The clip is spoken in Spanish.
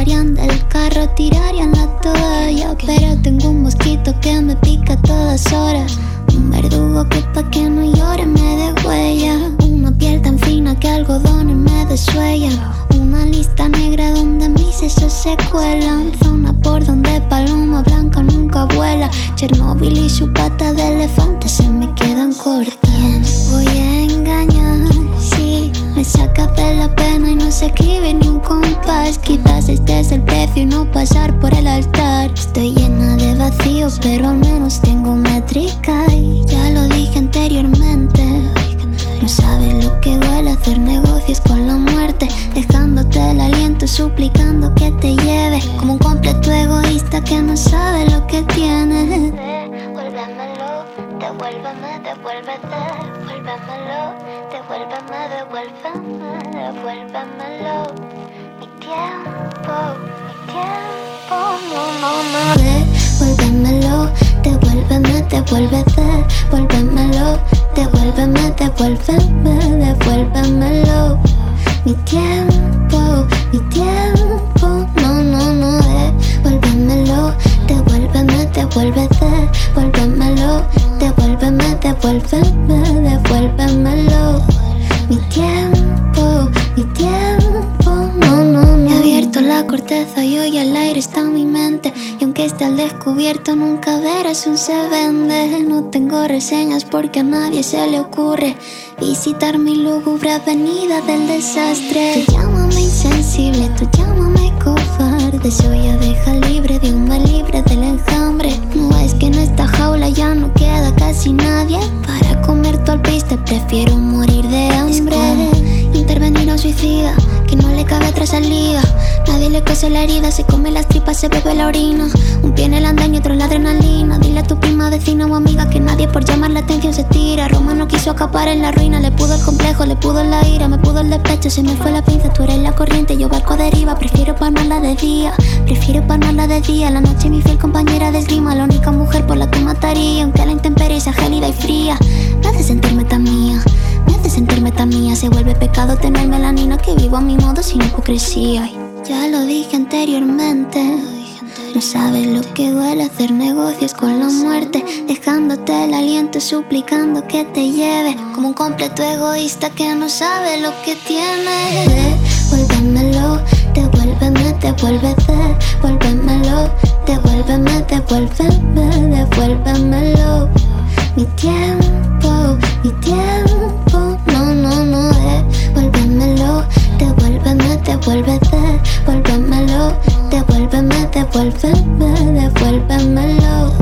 tirarían del carro, tirarían la toalla. Pero tengo un mosquito que me pica a todas horas, un verdugo que pa' que no llore me dé huella, una piel tan fina que algodones me desuellan, una lista negra donde mis sesos se cuelan, zona por donde paloma blanca nunca vuela. Chernobyl y su pata de elefante se me quedan cortas. Voy a engañar, sí, me saca de la pena y no se escribe ni un compás. Quizás este es el precio y no pasar por el altar. Estoy llena de vacío, pero al menos tengo métrica. Y ya lo dije anteriormente, no sabes lo que duele hacer negocios con la muerte, dejándote el aliento, suplicando que te lleve, como un completo egoísta que no sabe lo que tiene. Devuélvemelo, devuélveme, devuélvete, devuélvemelo, devuélveme, devuélveme, devuélvemelo. Mi tiempo, no, no, no. Devuélvemelo, devuélveme, devuélvete, devuélvemelo, devuélveme, devuélveme, devuélvemelo. Mi tiempo, no, no, no. Devuélvemelo, devuélveme, devuélvete, devuélvemelo, devuélveme, devuélveme, devuélvemelo. Mi tiempo, no, no, no. He abierto la corteza y hoy el aire está en mi mente, y aunque esté al descubierto nunca verás un se vende. No tengo reseñas porque a nadie se le ocurre visitar mi lúgubre avenida del desastre. Tú llámame insensible, tú llámame cobarde, soy abeja libre de un mal libre del enjambre. No es que en esta jaula ya no queda casi nadie para comer tu alpiste, prefiero morir de hambre. Intervenir a un suicida que no le cabe otra salida, nadie le cose la herida, se come las tripas, se bebe la orina. Un pie en el andén y otro en la adrenalina. Dile a tu prima, vecina o amiga que nadie por llamar la atención se tira. Roma no quiso acabar en la ruina, le pudo el complejo, le pudo la ira, me pudo el despecho, se me fue la pinza. Tú eres la corriente, yo barco deriva, prefiero palmarla de día, prefiero palmarla de día. La noche mi fiel compañera de esgrima, la única mujer por la que mataría, aunque la intemperie sea gélida y fría. Me hace sentirme tan mía, me hace sentirme tan mía. Se vuelve pecado tener melanina, que vivo a mi modo sin hipocresía. Ya lo dije anteriormente, no sabes lo que duele hacer negocios con la muerte, dejándote el aliento, suplicando que te lleve, como un completo egoísta que no sabe lo que tiene. Devuélvemelo, devuélveme, devuélvete, devuélvemelo, devuélveme, devuélveme, devuélvemelo. Mi tiempo, no, no, no. Devuélvemelo, devuélveme, devuélvete, devuélvemelo, devuélveme, devuélveme, devuélvemelo.